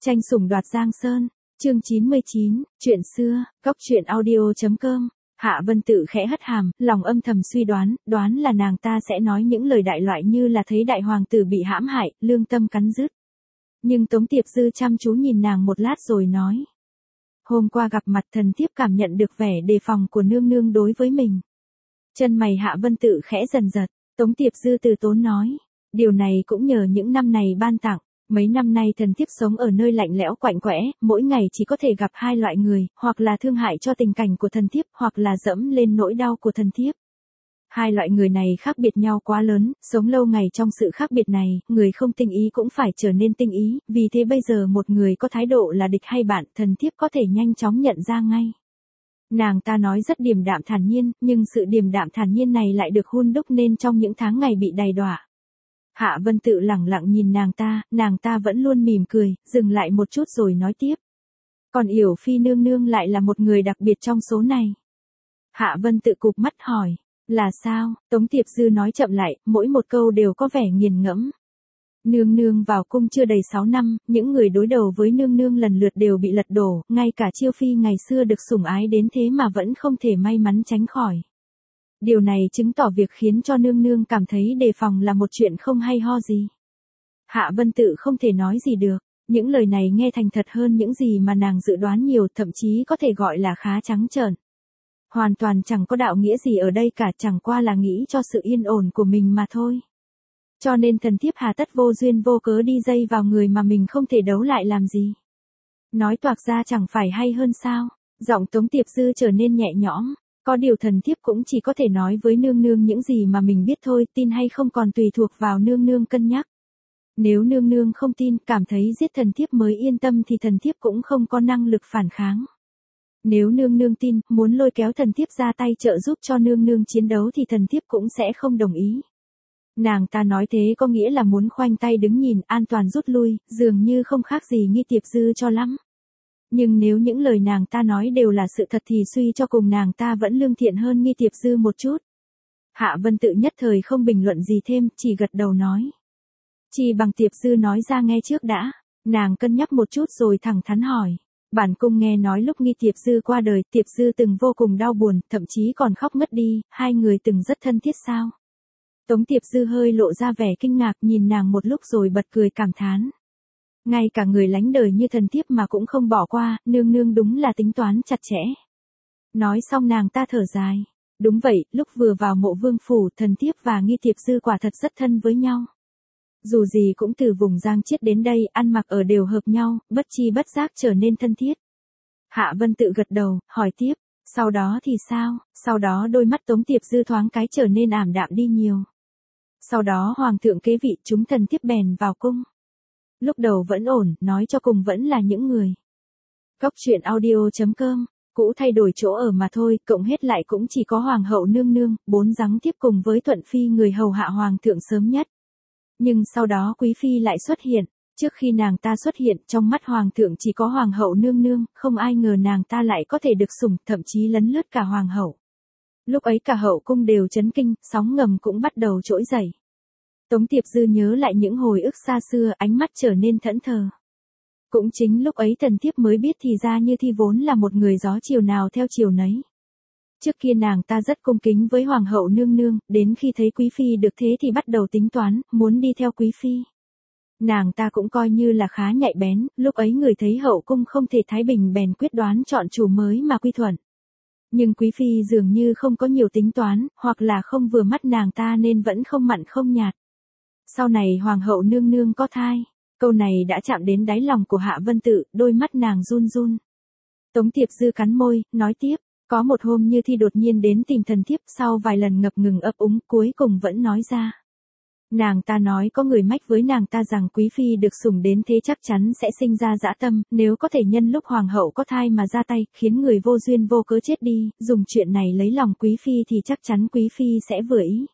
Tranh sủng đoạt Giang Sơn, chương 99, chuyện xưa, góc truyện audio.com. Hạ Vân Tự khẽ hất hàm, lòng âm thầm suy đoán là nàng ta sẽ nói những lời đại loại như là thấy đại hoàng tử bị hãm hại, lương tâm cắn rứt. Nhưng Tống Tiệp Dư chăm chú nhìn nàng một lát rồi nói. Hôm qua gặp mặt thần thiếp cảm nhận được vẻ đề phòng của nương nương đối với mình. Chân mày Hạ Vân Tự khẽ dần giật, Tống Tiệp Dư từ tốn nói. Điều này cũng nhờ những năm này ban tặng. Mấy năm nay thần thiếp sống ở nơi lạnh lẽo quạnh quẽ, mỗi ngày chỉ có thể gặp hai loại người, hoặc là thương hại cho tình cảnh của thần thiếp, hoặc là dẫm lên nỗi đau của thần thiếp. Hai loại người này khác biệt nhau quá lớn, sống lâu ngày trong sự khác biệt này, người không tinh ý cũng phải trở nên tinh ý, vì thế bây giờ một người có thái độ là địch hay bạn, thần thiếp có thể nhanh chóng nhận ra ngay. Nàng ta nói rất điềm đạm thản nhiên, nhưng sự điềm đạm thản nhiên này lại được hun đúc nên trong những tháng ngày bị đầy đọa. Hạ Vân Tự lẳng lặng nhìn nàng ta vẫn luôn mỉm cười, dừng lại một chút rồi nói tiếp. Còn Yểu Phi nương nương lại là một người đặc biệt trong số này. Hạ Vân Tự cụp mắt hỏi, là sao? Tống Tiệp Dư nói chậm lại, mỗi một câu đều có vẻ nghiền ngẫm. Nương nương vào cung chưa đầy 6 năm, những người đối đầu với nương nương lần lượt đều bị lật đổ, ngay cả Chiêu Phi ngày xưa được sủng ái đến thế mà vẫn không thể may mắn tránh khỏi. Điều này chứng tỏ việc khiến cho nương nương cảm thấy đề phòng là một chuyện không hay ho gì. Hạ Vân Tự không thể nói gì được, những lời này nghe thành thật hơn những gì mà nàng dự đoán nhiều, thậm chí có thể gọi là khá trắng trợn. Hoàn toàn chẳng có đạo nghĩa gì ở đây cả, chẳng qua là nghĩ cho sự yên ổn của mình mà thôi. Cho nên thần thiếp hà tất vô duyên vô cớ đi dây vào người mà mình không thể đấu lại làm gì. Nói toạc ra chẳng phải hay hơn sao? Giọng Tống Tiệp Dư trở nên nhẹ nhõm. Có điều thần thiếp cũng chỉ có thể nói với nương nương những gì mà mình biết thôi, tin hay không còn tùy thuộc vào nương nương cân nhắc. Nếu nương nương không tin, cảm thấy giết thần thiếp mới yên tâm thì thần thiếp cũng không có năng lực phản kháng. Nếu nương nương tin, muốn lôi kéo thần thiếp ra tay trợ giúp cho nương nương chiến đấu thì thần thiếp cũng sẽ không đồng ý. Nàng ta nói thế có nghĩa là muốn khoanh tay đứng nhìn, an toàn rút lui, dường như không khác gì Nghi Tiệp Dư cho lắm. Nhưng nếu những lời nàng ta nói đều là sự thật thì suy cho cùng nàng ta vẫn lương thiện hơn Nghi Tiệp Dư một chút. Hạ Vân Tự nhất thời không bình luận gì thêm, chỉ gật đầu nói. Chỉ bằng Tiệp Dư nói ra nghe trước đã. Nàng cân nhắc một chút rồi thẳng thắn hỏi. Bản cung nghe nói lúc Nghi Tiệp Dư qua đời, Tiệp Dư từng vô cùng đau buồn, thậm chí còn khóc ngất đi, hai người từng rất thân thiết sao? Tống Tiệp Dư hơi lộ ra vẻ kinh ngạc, nhìn nàng một lúc rồi bật cười cảm thán. Ngay cả người lánh đời như thần thiếp mà cũng không bỏ qua, nương nương đúng là tính toán chặt chẽ. Nói xong nàng ta thở dài. Đúng vậy, lúc vừa vào Mộ Vương phủ, thần thiếp và Nghi Tiệp Dư quả thật rất thân với nhau. Dù gì cũng từ vùng Giang Chiết đến đây, ăn mặc ở đều hợp nhau, bất chi bất giác trở nên thân thiết. Hạ Vân Tự gật đầu, hỏi tiếp, sau đó thì sao? Sau đó đôi mắt Tống Tiệp Dư thoáng cái trở nên ảm đạm đi nhiều. Sau đó hoàng thượng kế vị, chúng thần thiếp bèn vào cung. Lúc đầu vẫn ổn, nói cho cùng vẫn là những người. Góc truyện audio.com, cũ thay đổi chỗ ở mà thôi, cộng hết lại cũng chỉ có hoàng hậu nương nương, 4 giáng thiếp cùng với Thuận Phi người hầu hạ hoàng thượng sớm nhất. Nhưng sau đó Quý Phi lại xuất hiện, trước khi nàng ta xuất hiện trong mắt hoàng thượng chỉ có hoàng hậu nương nương, không ai ngờ nàng ta lại có thể được sủng, thậm chí lấn lướt cả hoàng hậu. Lúc ấy cả hậu cung đều chấn kinh, sóng ngầm cũng bắt đầu trỗi dậy. Tống Tiệp Dư nhớ lại những hồi ức xa xưa, ánh mắt trở nên thẫn thờ. Cũng chính lúc ấy thần thiếp mới biết thì ra Như Thi vốn là một người gió chiều nào theo chiều nấy. Trước kia nàng ta rất cung kính với hoàng hậu nương nương, đến khi thấy Quý Phi được thế thì bắt đầu tính toán, muốn đi theo Quý Phi. Nàng ta cũng coi như là khá nhạy bén, lúc ấy người thấy hậu cung không thể thái bình bèn quyết đoán chọn chủ mới mà quy thuận. Nhưng Quý Phi dường như không có nhiều tính toán, hoặc là không vừa mắt nàng ta nên vẫn không mặn không nhạt. Sau này hoàng hậu nương nương có thai, câu này đã chạm đến đáy lòng của Hạ Vân Tự, đôi mắt nàng run run. Tống Tiệp Dư cắn môi, nói tiếp, có một hôm Như Thi đột nhiên đến tìm thần thiếp, sau vài lần ngập ngừng ấp úng, cuối cùng vẫn nói ra. Nàng ta nói có người mách với nàng ta rằng Quý Phi được sủng đến thế chắc chắn sẽ sinh ra dã tâm, nếu có thể nhân lúc hoàng hậu có thai mà ra tay, khiến người vô duyên vô cớ chết đi, dùng chuyện này lấy lòng Quý Phi thì chắc chắn Quý Phi sẽ vừa ý.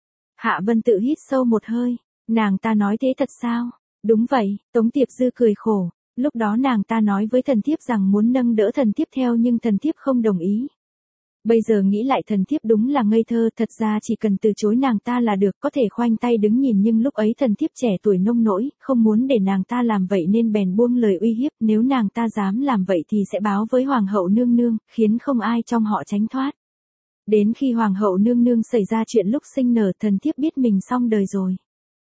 Hạ Vân Tự hít sâu một hơi. Nàng ta nói thế thật sao? Đúng vậy, Tống Tiệp Dư cười khổ. Lúc đó nàng ta nói với thần thiếp rằng muốn nâng đỡ thần thiếp theo nhưng thần thiếp không đồng ý. Bây giờ nghĩ lại thần thiếp đúng là ngây thơ, thật ra chỉ cần từ chối nàng ta là được, có thể khoanh tay đứng nhìn, nhưng lúc ấy thần thiếp trẻ tuổi nông nỗi, không muốn để nàng ta làm vậy nên bèn buông lời uy hiếp, nếu nàng ta dám làm vậy thì sẽ báo với hoàng hậu nương nương, khiến không ai trong họ tránh thoát. Đến khi hoàng hậu nương nương xảy ra chuyện lúc sinh nở, thần thiếp biết mình xong đời rồi.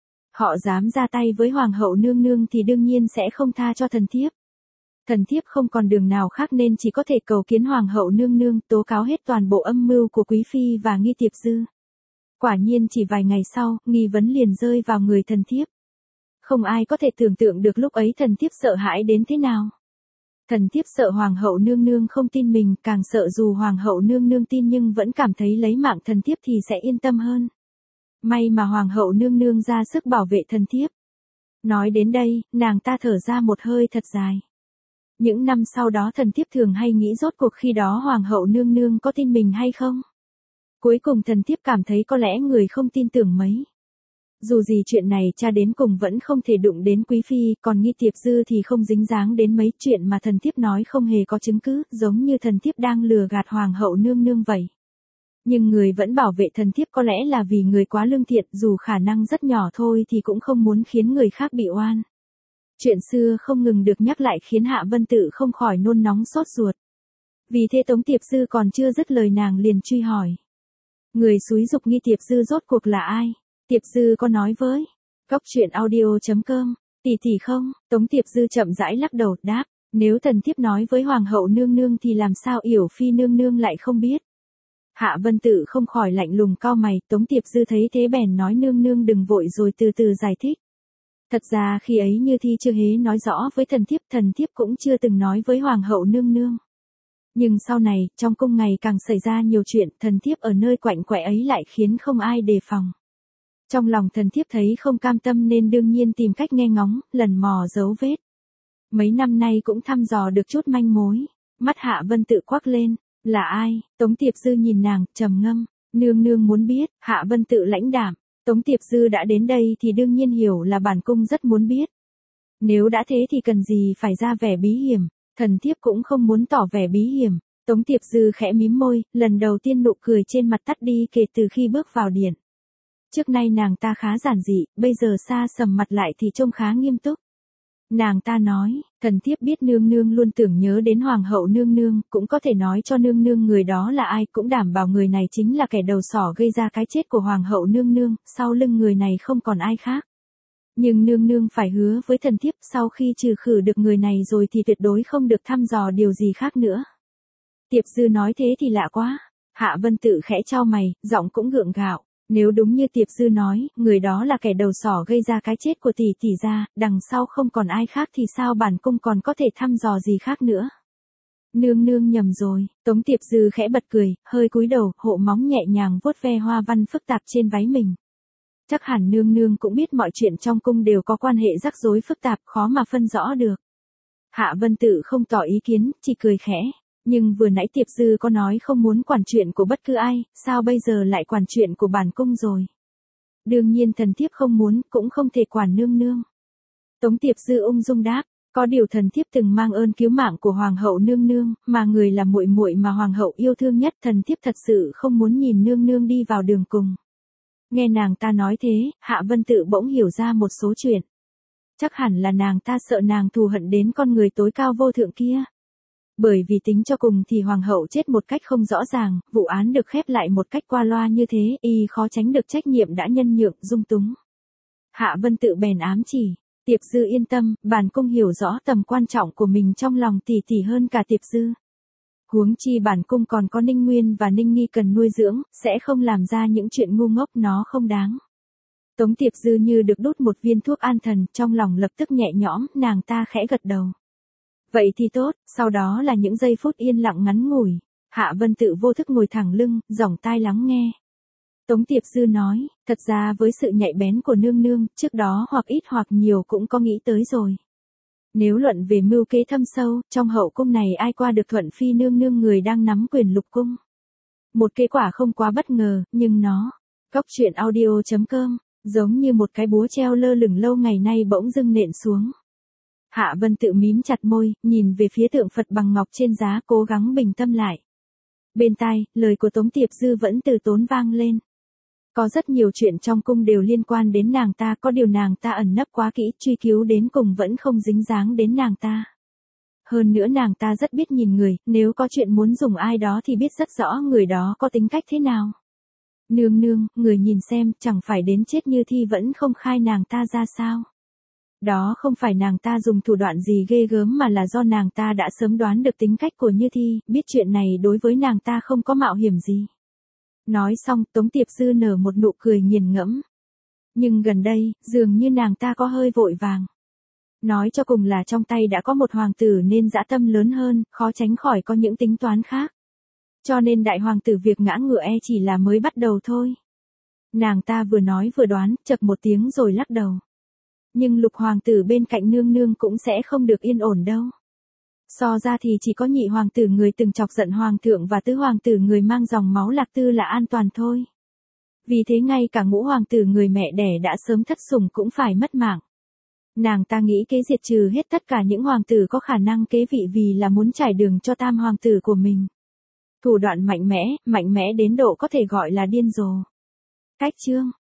Họ dám ra tay với hoàng hậu nương nương thì đương nhiên sẽ không tha cho thần thiếp. Thần thiếp không còn đường nào khác nên chỉ có thể cầu kiến hoàng hậu nương nương, tố cáo hết toàn bộ âm mưu của quý phi và Nghi Tiệp Dư. Quả nhiên chỉ vài ngày sau, nghi vấn liền rơi vào người thần thiếp. Không ai có thể tưởng tượng được lúc ấy thần thiếp sợ hãi đến thế nào. Thần thiếp sợ hoàng hậu nương nương không tin mình, càng sợ dù hoàng hậu nương nương tin nhưng vẫn cảm thấy lấy mạng thần thiếp thì sẽ yên tâm hơn. May mà hoàng hậu nương nương ra sức bảo vệ thần thiếp. Nói đến đây, nàng ta thở ra một hơi thật dài. Những năm sau đó thần thiếp thường hay nghĩ rốt cuộc khi đó hoàng hậu nương nương có tin mình hay không. Cuối cùng thần thiếp cảm thấy có lẽ người không tin tưởng mấy. Dù gì chuyện này tra đến cùng vẫn không thể đụng đến quý phi, còn Nghi Tiệp Dư thì không dính dáng đến mấy chuyện mà thần thiếp nói không hề có chứng cứ, giống như thần thiếp đang lừa gạt hoàng hậu nương nương vậy. Nhưng người vẫn bảo vệ thần thiếp có lẽ là vì người quá lương thiện, dù khả năng rất nhỏ thôi thì cũng không muốn khiến người khác bị oan. Chuyện xưa không ngừng được nhắc lại khiến Hạ Vân Tự không khỏi nôn nóng sốt ruột. Vì thế Tống Tiệp Dư còn chưa dứt lời nàng liền truy hỏi. Người xúi giục Nghi Tiệp Dư rốt cuộc là ai? Tiệp Dư có nói với Cóc Truyện Audio.com, tỷ tỷ không? Tống Tiệp Dư chậm rãi lắc đầu, đáp, nếu thần thiếp nói với hoàng hậu nương nương thì làm sao Yểu Phi nương nương lại không biết? Hạ Vân Tự không khỏi lạnh lùng cau mày, Tống Tiệp Dư thấy thế bèn nói nương nương đừng vội rồi từ từ giải thích. Thật ra khi ấy Như Thi chưa hề nói rõ với thần thiếp cũng chưa từng nói với hoàng hậu nương nương. Nhưng sau này, trong cung ngày càng xảy ra nhiều chuyện, thần thiếp ở nơi quạnh quẽ ấy lại khiến không ai đề phòng. Trong lòng thần thiếp thấy không cam tâm nên đương nhiên tìm cách nghe ngóng, lần mò dấu vết. Mấy năm nay cũng thăm dò được chút manh mối. Mắt Hạ Vân Tự quắc lên, là ai? Tống Tiệp Dư nhìn nàng, trầm ngâm, nương nương muốn biết. Hạ Vân Tự lãnh đạm, Tống Tiệp Dư đã đến đây thì đương nhiên hiểu là bản cung rất muốn biết. Nếu đã thế thì cần gì phải ra vẻ bí hiểm, thần thiếp cũng không muốn tỏ vẻ bí hiểm. Tống Tiệp Dư khẽ mím môi, lần đầu tiên nụ cười trên mặt tắt đi kể từ khi bước vào điện. Trước nay nàng ta khá giản dị, bây giờ xa sầm mặt lại thì trông khá nghiêm túc. Nàng ta nói, thần thiếp biết nương nương luôn tưởng nhớ đến hoàng hậu nương nương, cũng có thể nói cho nương nương người đó là ai, cũng đảm bảo người này chính là kẻ đầu sỏ gây ra cái chết của hoàng hậu nương nương, sau lưng người này không còn ai khác. Nhưng nương nương phải hứa với thần thiếp sau khi trừ khử được người này rồi thì tuyệt đối không được thăm dò điều gì khác nữa. Tiệp Dư nói thế thì lạ quá. Hạ Vân Tự khẽ chau mày, giọng cũng gượng gạo. Nếu đúng như Tiệp Dư nói, người đó là kẻ đầu sỏ gây ra cái chết của tỷ tỷ gia, đằng sau không còn ai khác thì sao bản cung còn có thể thăm dò gì khác nữa. Nương nương nhầm rồi. Tống Tiệp Dư khẽ bật cười, hơi cúi đầu, hộ móng nhẹ nhàng vuốt ve hoa văn phức tạp trên váy mình. Chắc hẳn nương nương cũng biết mọi chuyện trong cung đều có quan hệ rắc rối phức tạp, khó mà phân rõ được. Hạ Vân Tự không tỏ ý kiến, chỉ cười khẽ. Nhưng vừa nãy Tiệp Dư có nói không muốn quản chuyện của bất cứ ai, sao bây giờ lại quản chuyện của bản cung rồi? Đương nhiên thần thiếp không muốn, cũng không thể quản nương nương. Tống Tiệp Dư ung dung đáp, có điều thần thiếp từng mang ơn cứu mạng của hoàng hậu nương nương, mà người là muội muội mà hoàng hậu yêu thương nhất, thần thiếp thật sự không muốn nhìn nương nương đi vào đường cùng. Nghe nàng ta nói thế, Hạ Vân Tự bỗng hiểu ra một số chuyện. Chắc hẳn là nàng ta sợ nàng thù hận đến con người tối cao vô thượng kia. Bởi vì tính cho cùng thì hoàng hậu chết một cách không rõ ràng, vụ án được khép lại một cách qua loa như thế, y khó tránh được trách nhiệm đã nhân nhượng, dung túng. Hạ Vân Tự bèn ám chỉ, Tiệp Dư yên tâm, bản cung hiểu rõ tầm quan trọng của mình trong lòng tỷ tỷ hơn cả Tiệp Dư. Huống chi bản cung còn có Ninh Nguyên và Ninh Nghi cần nuôi dưỡng, sẽ không làm ra những chuyện ngu ngốc nó không đáng. Tống Tiệp Dư như được đút một viên thuốc an thần, trong lòng lập tức nhẹ nhõm, nàng ta khẽ gật đầu. Vậy thì tốt, sau đó là những giây phút yên lặng ngắn ngủi. Hạ Vân Tự vô thức ngồi thẳng lưng, dòng tai lắng nghe. Tống Tiệp Dư nói, thật ra với sự nhạy bén của nương nương, trước đó hoặc ít hoặc nhiều cũng có nghĩ tới rồi. Nếu luận về mưu kế thâm sâu, trong hậu cung này ai qua được Thuận Phi nương nương người đang nắm quyền lục cung. Một kết quả không quá bất ngờ, nhưng nó, Cóc Truyện Audio.com, giống như một cái búa treo lơ lửng lâu ngày nay bỗng dưng nện xuống. Hạ Vân Tự mím chặt môi, nhìn về phía tượng Phật bằng ngọc trên giá, cố gắng bình tâm lại. Bên tai, lời của Tống Tiệp Dư vẫn từ tốn vang lên. Có rất nhiều chuyện trong cung đều liên quan đến nàng ta, có điều nàng ta ẩn nấp quá kỹ, truy cứu đến cùng vẫn không dính dáng đến nàng ta. Hơn nữa nàng ta rất biết nhìn người, nếu có chuyện muốn dùng ai đó thì biết rất rõ người đó có tính cách thế nào. Nương nương, người nhìn xem, chẳng phải đến chết Như Thi vẫn không khai nàng ta ra sao. Đó không phải nàng ta dùng thủ đoạn gì ghê gớm mà là do nàng ta đã sớm đoán được tính cách của Như Thi, biết chuyện này đối với nàng ta không có mạo hiểm gì. Nói xong, Tống Tiệp Dư nở một nụ cười nghiền ngẫm. Nhưng gần đây, dường như nàng ta có hơi vội vàng. Nói cho cùng là trong tay đã có một hoàng tử nên dã tâm lớn hơn, khó tránh khỏi có những tính toán khác. Cho nên đại hoàng tử việc ngã ngựa chỉ là mới bắt đầu thôi. Nàng ta vừa nói vừa đoán, chậc một tiếng rồi lắc đầu. Nhưng Lục hoàng tử bên cạnh nương nương cũng sẽ không được yên ổn đâu. So ra thì chỉ có Nhị hoàng tử người từng chọc giận hoàng thượng và Tứ hoàng tử người mang dòng máu Lạc Tư là an toàn thôi. Vì thế ngay cả Ngũ hoàng tử người mẹ đẻ đã sớm thất sủng cũng phải mất mạng. Nàng ta nghĩ kế diệt trừ hết tất cả những hoàng tử có khả năng kế vị vì là muốn trải đường cho Tam hoàng tử của mình. Thủ đoạn mạnh mẽ đến độ có thể gọi là điên rồ. Cách chương